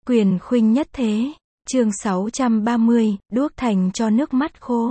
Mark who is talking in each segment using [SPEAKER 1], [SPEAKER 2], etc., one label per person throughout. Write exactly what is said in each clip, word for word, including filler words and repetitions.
[SPEAKER 1] Quyền khuynh nhất thế. Chương sáu trăm ba mươi, đuốc thành cho nước mắt khô.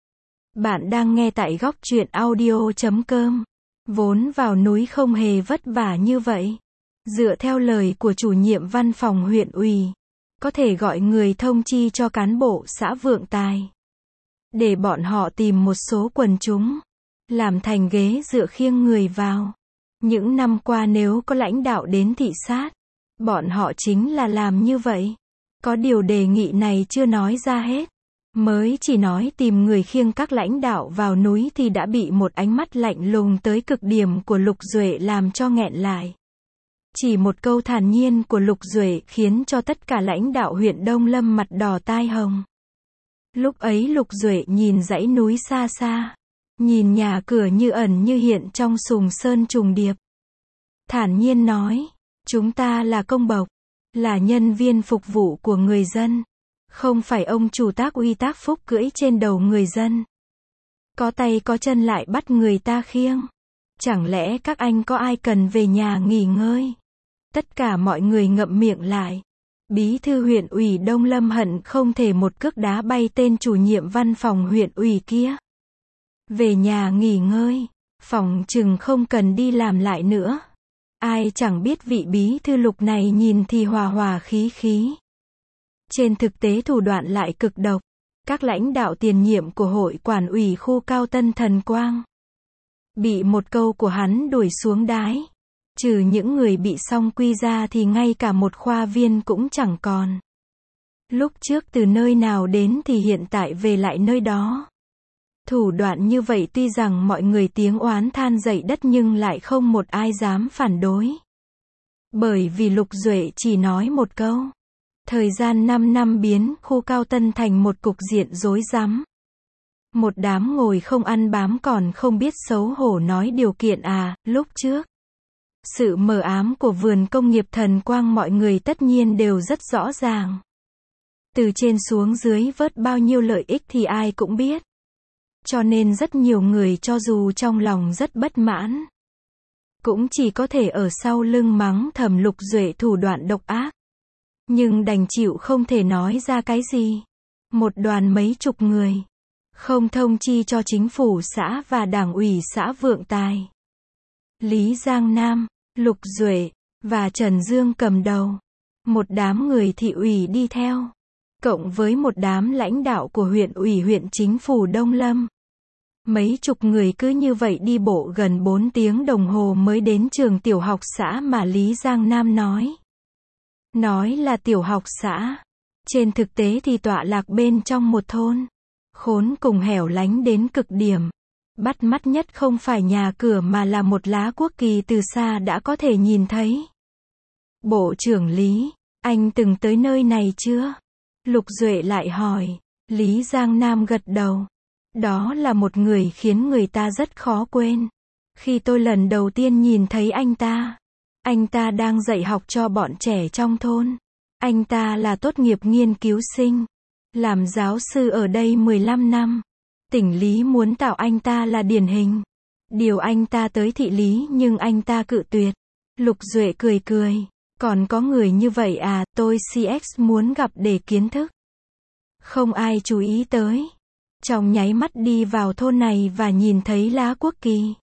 [SPEAKER 1] Bạn đang nghe tại góc truyện audio chấm com. Vốn vào núi không hề vất vả như vậy. Dựa theo lời của chủ nhiệm văn phòng huyện ủy, có thể gọi người thông chi cho cán bộ xã Vượng Tài, để bọn họ tìm một số quần chúng, làm thành ghế dựa khiêng người vào. Những năm qua nếu có lãnh đạo đến thị sát, bọn họ chính là làm như vậy. Có điều đề nghị này chưa nói ra hết. Mới chỉ nói tìm người khiêng các lãnh đạo vào núi thì đã bị một ánh mắt lạnh lùng tới cực điểm của Lục Duệ làm cho nghẹn lại. Chỉ một câu thản nhiên của Lục Duệ khiến cho tất cả lãnh đạo huyện Đông Lâm mặt đỏ tai hồng. Lúc ấy Lục Duệ nhìn dãy núi xa xa, nhìn nhà cửa như ẩn như hiện trong sùng sơn trùng điệp. Thản nhiên nói, chúng ta là công bộc, là nhân viên phục vụ của người dân, không phải ông chủ tác uy tác phúc cưỡi trên đầu người dân. Có tay có chân lại bắt người ta khiêng. Chẳng lẽ các anh có ai cần về nhà nghỉ ngơi? Tất cả mọi người ngậm miệng lại. Bí thư huyện ủy Đông Lâm hận không thể một cước đá bay tên chủ nhiệm văn phòng huyện ủy kia. Về nhà nghỉ ngơi, phòng chừng không cần đi làm lại nữa. Ai chẳng biết vị bí thư Lục này nhìn thì hòa hòa khí khí. Trên thực tế thủ đoạn lại cực độc. Các lãnh đạo tiền nhiệm của hội quản ủy khu Cao Tân Thần Quang bị một câu của hắn đuổi xuống đái. Trừ những người bị song quy ra thì ngay cả một khoa viên cũng chẳng còn. Lúc trước từ nơi nào đến thì hiện tại về lại nơi đó. Thủ đoạn như vậy tuy rằng mọi người tiếng oán than dậy đất nhưng lại không một ai dám phản đối. Bởi vì Lục Duệ chỉ nói một câu. Thời gian năm năm biến khu Cao Tân thành một cục diện rối rắm. Một đám ngồi không ăn bám còn không biết xấu hổ nói điều kiện à, lúc trước. Sự mờ ám của vườn công nghiệp Thần Quang mọi người tất nhiên đều rất rõ ràng. Từ trên xuống dưới vớt bao nhiêu lợi ích thì ai cũng biết. Cho nên rất nhiều người cho dù trong lòng rất bất mãn, cũng chỉ có thể ở sau lưng mắng thầm Lục Duệ thủ đoạn độc ác. Nhưng đành chịu không thể nói ra cái gì. Một đoàn mấy chục người, không thông chi cho chính phủ xã và đảng ủy xã Vượng Tài. Lý Giang Nam, Lục Duệ, và Trần Dương cầm đầu. Một đám người thị ủy đi theo. Cộng với một đám lãnh đạo của huyện ủy huyện chính phủ Đông Lâm. Mấy chục người cứ như vậy đi bộ gần bốn tiếng đồng hồ mới đến trường tiểu học xã mà Lý Giang Nam nói. Nói là tiểu học xã. Trên thực tế thì tọa lạc bên trong một thôn. Khốn cùng hẻo lánh đến cực điểm. Bắt mắt nhất không phải nhà cửa mà là một lá quốc kỳ từ xa đã có thể nhìn thấy. Bộ trưởng Lý, anh từng tới nơi này chưa? Lục Duệ lại hỏi. Lý Giang Nam gật đầu. Đó là một người khiến người ta rất khó quên. Khi tôi lần đầu tiên nhìn thấy anh ta, anh ta đang dạy học cho bọn trẻ trong thôn. Anh ta là tốt nghiệp nghiên cứu sinh, làm giáo sư ở đây mười lăm năm. Tỉnh Lý muốn tạo anh ta là điển hình. Điều anh ta tới thị Lý nhưng anh ta cự tuyệt. Lục Duệ cười cười. Còn có người như vậy à, tôi xê ích muốn gặp để kiến thức. Không ai chú ý tới. Trong nháy mắt đi vào thôn này và nhìn thấy lá quốc kỳ.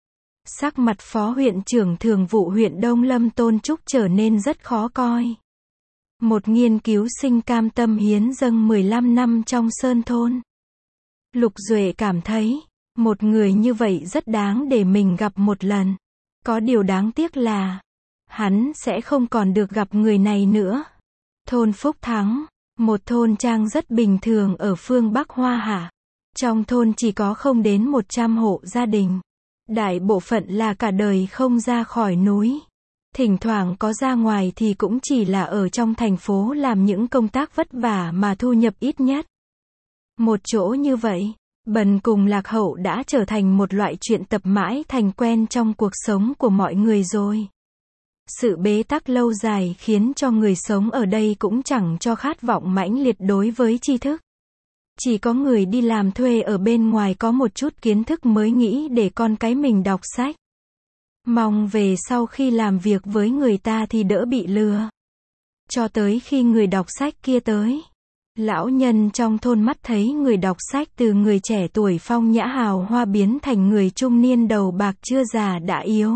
[SPEAKER 1] Sắc mặt phó huyện trưởng thường vụ huyện Đông Lâm Tôn Trúc trở nên rất khó coi. Một nghiên cứu sinh cam tâm hiến dâng mười lăm năm trong sơn thôn. Lục Duệ cảm thấy, một người như vậy rất đáng để mình gặp một lần. Có điều đáng tiếc là, hắn sẽ không còn được gặp người này nữa. Thôn Phúc Thắng, một thôn trang rất bình thường ở phương Bắc Hoa Hạ. Trong thôn chỉ có không đến một trăm hộ gia đình. Đại bộ phận là cả đời không ra khỏi núi. Thỉnh thoảng có ra ngoài thì cũng chỉ là ở trong thành phố làm những công tác vất vả mà thu nhập ít nhất. Một chỗ như vậy, bần cùng lạc hậu đã trở thành một loại chuyện tập mãi thành quen trong cuộc sống của mọi người rồi. Sự bế tắc lâu dài khiến cho người sống ở đây cũng chẳng cho khát vọng mãnh liệt đối với tri thức. Chỉ có người đi làm thuê ở bên ngoài có một chút kiến thức mới nghĩ để con cái mình đọc sách. Mong về sau khi làm việc với người ta thì đỡ bị lừa. Cho tới khi người đọc sách kia tới. Lão nhân trong thôn mắt thấy người đọc sách từ người trẻ tuổi phong nhã hào hoa biến thành người trung niên đầu bạc chưa già đã yếu.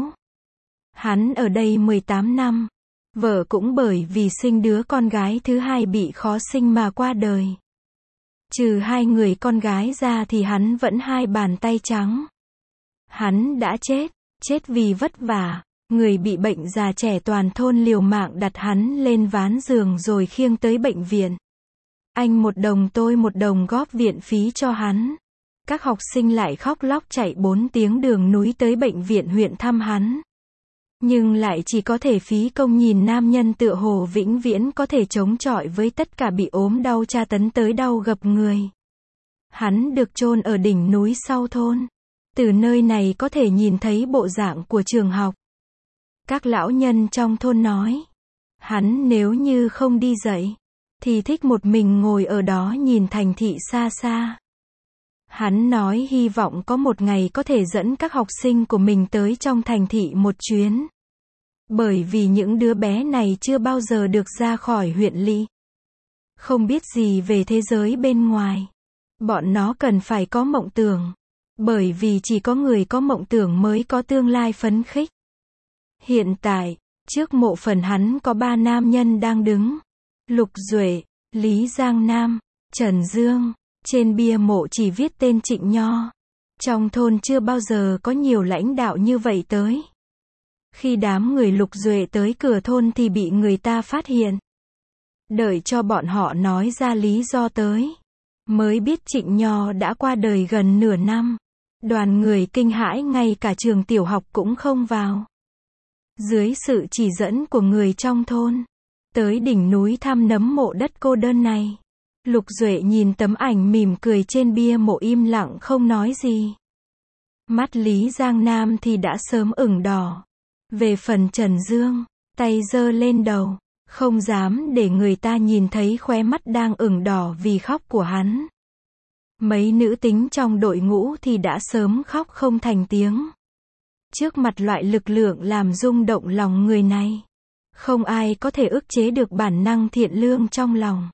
[SPEAKER 1] Hắn ở đây mười tám năm. Vợ cũng bởi vì sinh đứa con gái thứ hai bị khó sinh mà qua đời. Trừ hai người con gái ra thì hắn vẫn hai bàn tay trắng. Hắn đã chết, chết vì vất vả. Người bị bệnh già trẻ toàn thôn liều mạng đặt hắn lên ván giường rồi khiêng tới bệnh viện. Anh một đồng tôi một đồng góp viện phí cho hắn. Các học sinh lại khóc lóc chạy bốn tiếng đường núi tới bệnh viện huyện thăm hắn. Nhưng lại chỉ có thể phí công nhìn nam nhân tựa hồ vĩnh viễn có thể chống chọi với tất cả bị ốm đau tra tấn tới đau gập người. Hắn được chôn ở đỉnh núi sau thôn. Từ nơi này có thể nhìn thấy bộ dạng của trường học. Các lão nhân trong thôn nói, hắn nếu như không đi dậy, thì thích một mình ngồi ở đó nhìn thành thị xa xa. Hắn nói hy vọng có một ngày có thể dẫn các học sinh của mình tới trong thành thị một chuyến. Bởi vì những đứa bé này chưa bao giờ được ra khỏi huyện lỵ. Không biết gì về thế giới bên ngoài. Bọn nó cần phải có mộng tưởng. Bởi vì chỉ có người có mộng tưởng mới có tương lai phấn khích. Hiện tại, trước mộ phần hắn có ba nam nhân đang đứng. Lục Duệ, Lý Giang Nam, Trần Dương. Trên bia mộ chỉ viết tên Trịnh Nho. Trong thôn chưa bao giờ có nhiều lãnh đạo như vậy tới. Khi đám người Lục Duệ tới cửa thôn thì bị người ta phát hiện. Đợi cho bọn họ nói ra lý do tới. Mới biết Trịnh Nho đã qua đời gần nửa năm. Đoàn người kinh hãi ngay cả trường tiểu học cũng không vào. Dưới sự chỉ dẫn của người trong thôn. Tới đỉnh núi thăm nấm mộ đất cô đơn này. Lục Duệ nhìn tấm ảnh mỉm cười trên bia mộ im lặng không nói gì. Mắt Lý Giang Nam thì đã sớm ửng đỏ. Về phần Trần Dương, tay giơ lên đầu, không dám để người ta nhìn thấy khóe mắt đang ửng đỏ vì khóc của hắn. Mấy nữ tính trong đội ngũ thì đã sớm khóc không thành tiếng. Trước mặt loại lực lượng làm rung động lòng người này, không ai có thể ức chế được bản năng thiện lương trong lòng.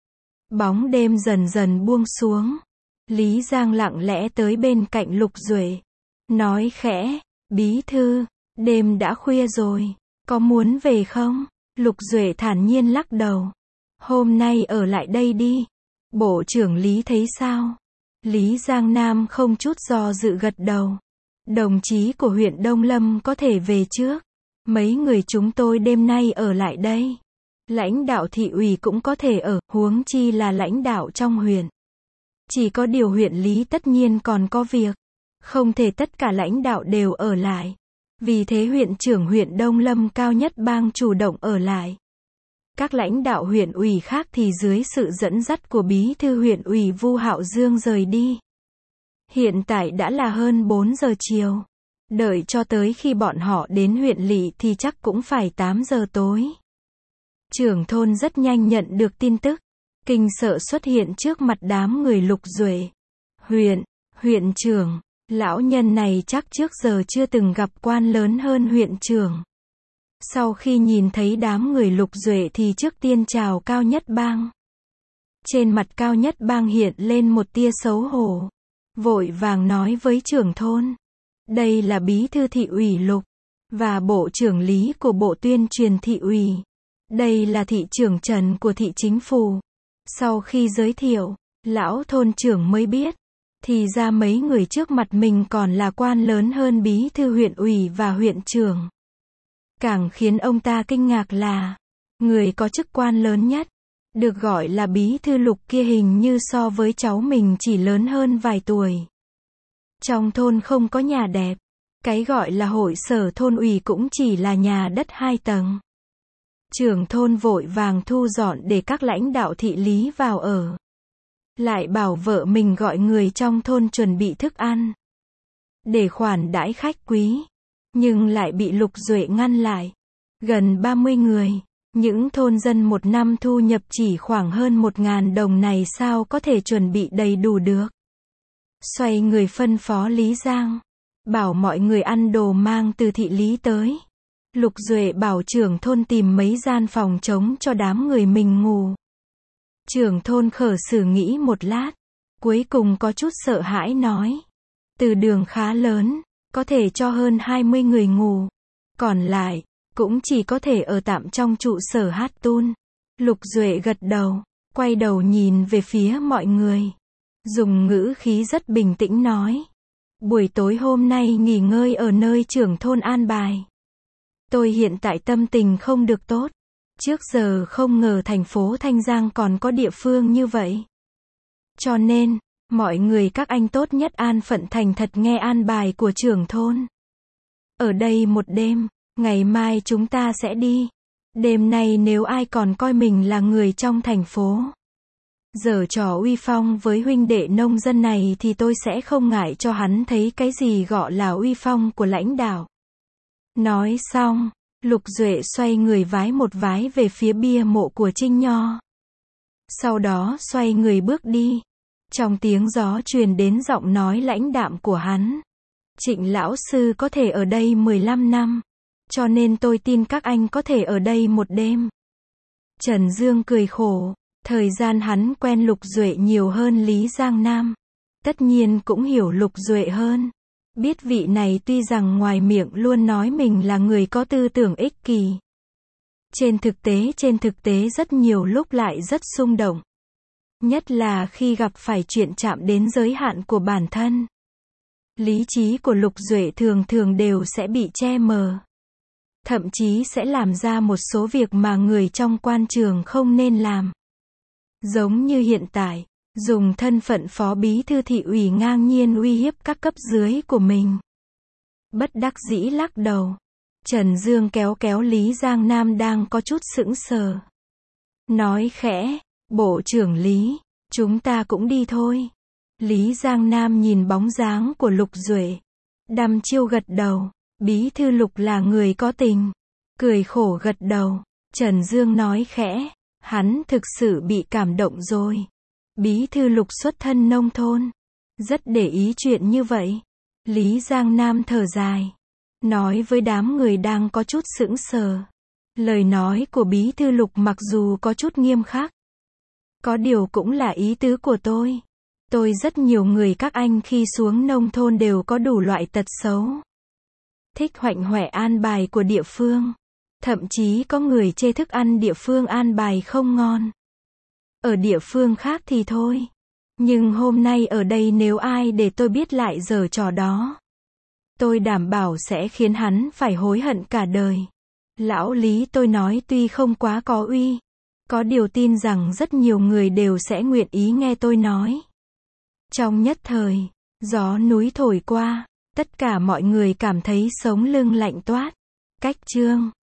[SPEAKER 1] Bóng đêm dần dần buông xuống. Lý Giang lặng lẽ tới bên cạnh Lục Duệ. Nói khẽ, bí thư, đêm đã khuya rồi, có muốn về không? Lục Duệ thản nhiên lắc đầu. Hôm nay ở lại đây đi. Bộ trưởng Lý thấy sao? Lý Giang Nam không chút do dự gật đầu. Đồng chí của huyện Đông Lâm có thể về trước. Mấy người chúng tôi đêm nay ở lại đây. Lãnh đạo thị ủy cũng có thể ở, huống chi là lãnh đạo trong huyện. Chỉ có điều huyện Lý tất nhiên còn có việc. Không thể tất cả lãnh đạo đều ở lại. Vì thế huyện trưởng huyện Đông Lâm Cao Nhất Bang chủ động ở lại. Các lãnh đạo huyện ủy khác thì dưới sự dẫn dắt của bí thư huyện ủy Vu Hạo Dương rời đi. Hiện tại đã là hơn bốn giờ chiều. Đợi cho tới khi bọn họ đến huyện lỵ thì chắc cũng phải tám giờ tối. Trưởng thôn rất nhanh nhận được tin tức. Kinh sợ xuất hiện trước mặt đám người Lục Duệ. Huyện, huyện trưởng, lão nhân này chắc trước giờ chưa từng gặp quan lớn hơn huyện trưởng. Sau khi nhìn thấy đám người Lục Duệ thì trước tiên chào Cao Nhất Bang. Trên mặt Cao Nhất Bang hiện lên một tia xấu hổ. Vội vàng nói với trưởng thôn. Đây là bí thư thị ủy Lục. Và bộ trưởng Lý của bộ tuyên truyền thị ủy. Đây là thị trưởng Trần của thị chính phủ. Sau khi giới thiệu, lão thôn trưởng mới biết. Thì ra mấy người trước mặt mình còn là quan lớn hơn bí thư huyện ủy và huyện trưởng. Càng khiến ông ta kinh ngạc là, người có chức quan lớn nhất, được gọi là bí thư Lục kia hình như so với cháu mình chỉ lớn hơn vài tuổi. Trong thôn không có nhà đẹp, cái gọi là hội sở thôn ủy cũng chỉ là nhà đất hai tầng. Trưởng thôn vội vàng thu dọn để các lãnh đạo thị lý vào ở. Lại bảo vợ mình gọi người trong thôn chuẩn bị thức ăn. Để khoản đãi khách quý. Nhưng lại bị Lục Duệ ngăn lại. Gần ba mươi người. Những thôn dân một năm thu nhập chỉ khoảng hơn một ngàn đồng này sao có thể chuẩn bị đầy đủ được. Xoay người phân phó Lý Giang. Bảo mọi người ăn đồ mang từ thị lý tới. Lục Duệ bảo trưởng thôn tìm mấy gian phòng trống cho đám người mình ngủ. Trưởng thôn khở sử nghĩ một lát, cuối cùng có chút sợ hãi nói. Từ đường khá lớn, có thể cho hơn hai mươi người ngủ. Còn lại, cũng chỉ có thể ở tạm trong trụ sở Hát Tun. Lục Duệ gật đầu, quay đầu nhìn về phía mọi người. Dùng ngữ khí rất bình tĩnh nói. Buổi tối hôm nay nghỉ ngơi ở nơi trưởng thôn an bài. Tôi hiện tại tâm tình không được tốt. Trước giờ không ngờ thành phố Thanh Giang còn có địa phương như vậy. Cho nên, mọi người các anh tốt nhất an phận thành thật nghe an bài của trưởng thôn. Ở đây một đêm, ngày mai chúng ta sẽ đi. Đêm nay nếu ai còn coi mình là người trong thành phố, giở trò uy phong với huynh đệ nông dân này thì tôi sẽ không ngại cho hắn thấy cái gì gọi là uy phong của lãnh đạo. Nói xong, Lục Duệ xoay người vái một vái về phía bia mộ của Trinh Nho. Sau đó xoay người bước đi. Trong tiếng gió truyền đến giọng nói lãnh đạm của hắn. Trịnh lão sư có thể ở đây mười lăm năm. Cho nên tôi tin các anh có thể ở đây một đêm. Trần Dương cười khổ. Thời gian hắn quen Lục Duệ nhiều hơn Lý Giang Nam. Tất nhiên cũng hiểu Lục Duệ hơn. Biết vị này tuy rằng ngoài miệng luôn nói mình là người có tư tưởng ích kỷ. Trên thực tế trên thực tế rất nhiều lúc lại rất xung động. Nhất là khi gặp phải chuyện chạm đến giới hạn của bản thân. Lý trí của Lục Duệ thường thường đều sẽ bị che mờ. Thậm chí sẽ làm ra một số việc mà người trong quan trường không nên làm. Giống như hiện tại, dùng thân phận phó bí thư thị ủy ngang nhiên uy hiếp các cấp dưới của mình. Bất đắc dĩ lắc đầu. Trần Dương kéo kéo Lý Giang Nam đang có chút sững sờ. Nói khẽ, Bộ trưởng Lý, chúng ta cũng đi thôi. Lý Giang Nam nhìn bóng dáng của Lục Duệ. Đăm chiêu gật đầu. Bí thư Lục là người có tình. Cười khổ gật đầu. Trần Dương nói khẽ, hắn thực sự bị cảm động rồi. Bí thư Lục xuất thân nông thôn. Rất để ý chuyện như vậy. Lý Giang Nam thở dài. Nói với đám người đang có chút sững sờ. Lời nói của bí thư Lục mặc dù có chút nghiêm khắc. Có điều cũng là ý tứ của tôi. Tôi rất nhiều người các anh khi xuống nông thôn đều có đủ loại tật xấu. Thích hoạnh hoẹ an bài của địa phương. Thậm chí có người chê thức ăn địa phương an bài không ngon. Ở địa phương khác thì thôi. Nhưng hôm nay ở đây nếu ai để tôi biết lại giở trò đó, tôi đảm bảo sẽ khiến hắn phải hối hận cả đời. Lão Lý tôi nói tuy không quá có uy. Có điều tin rằng rất nhiều người đều sẽ nguyện ý nghe tôi nói. Trong nhất thời, gió núi thổi qua, tất cả mọi người cảm thấy sống lưng lạnh toát. Cách chương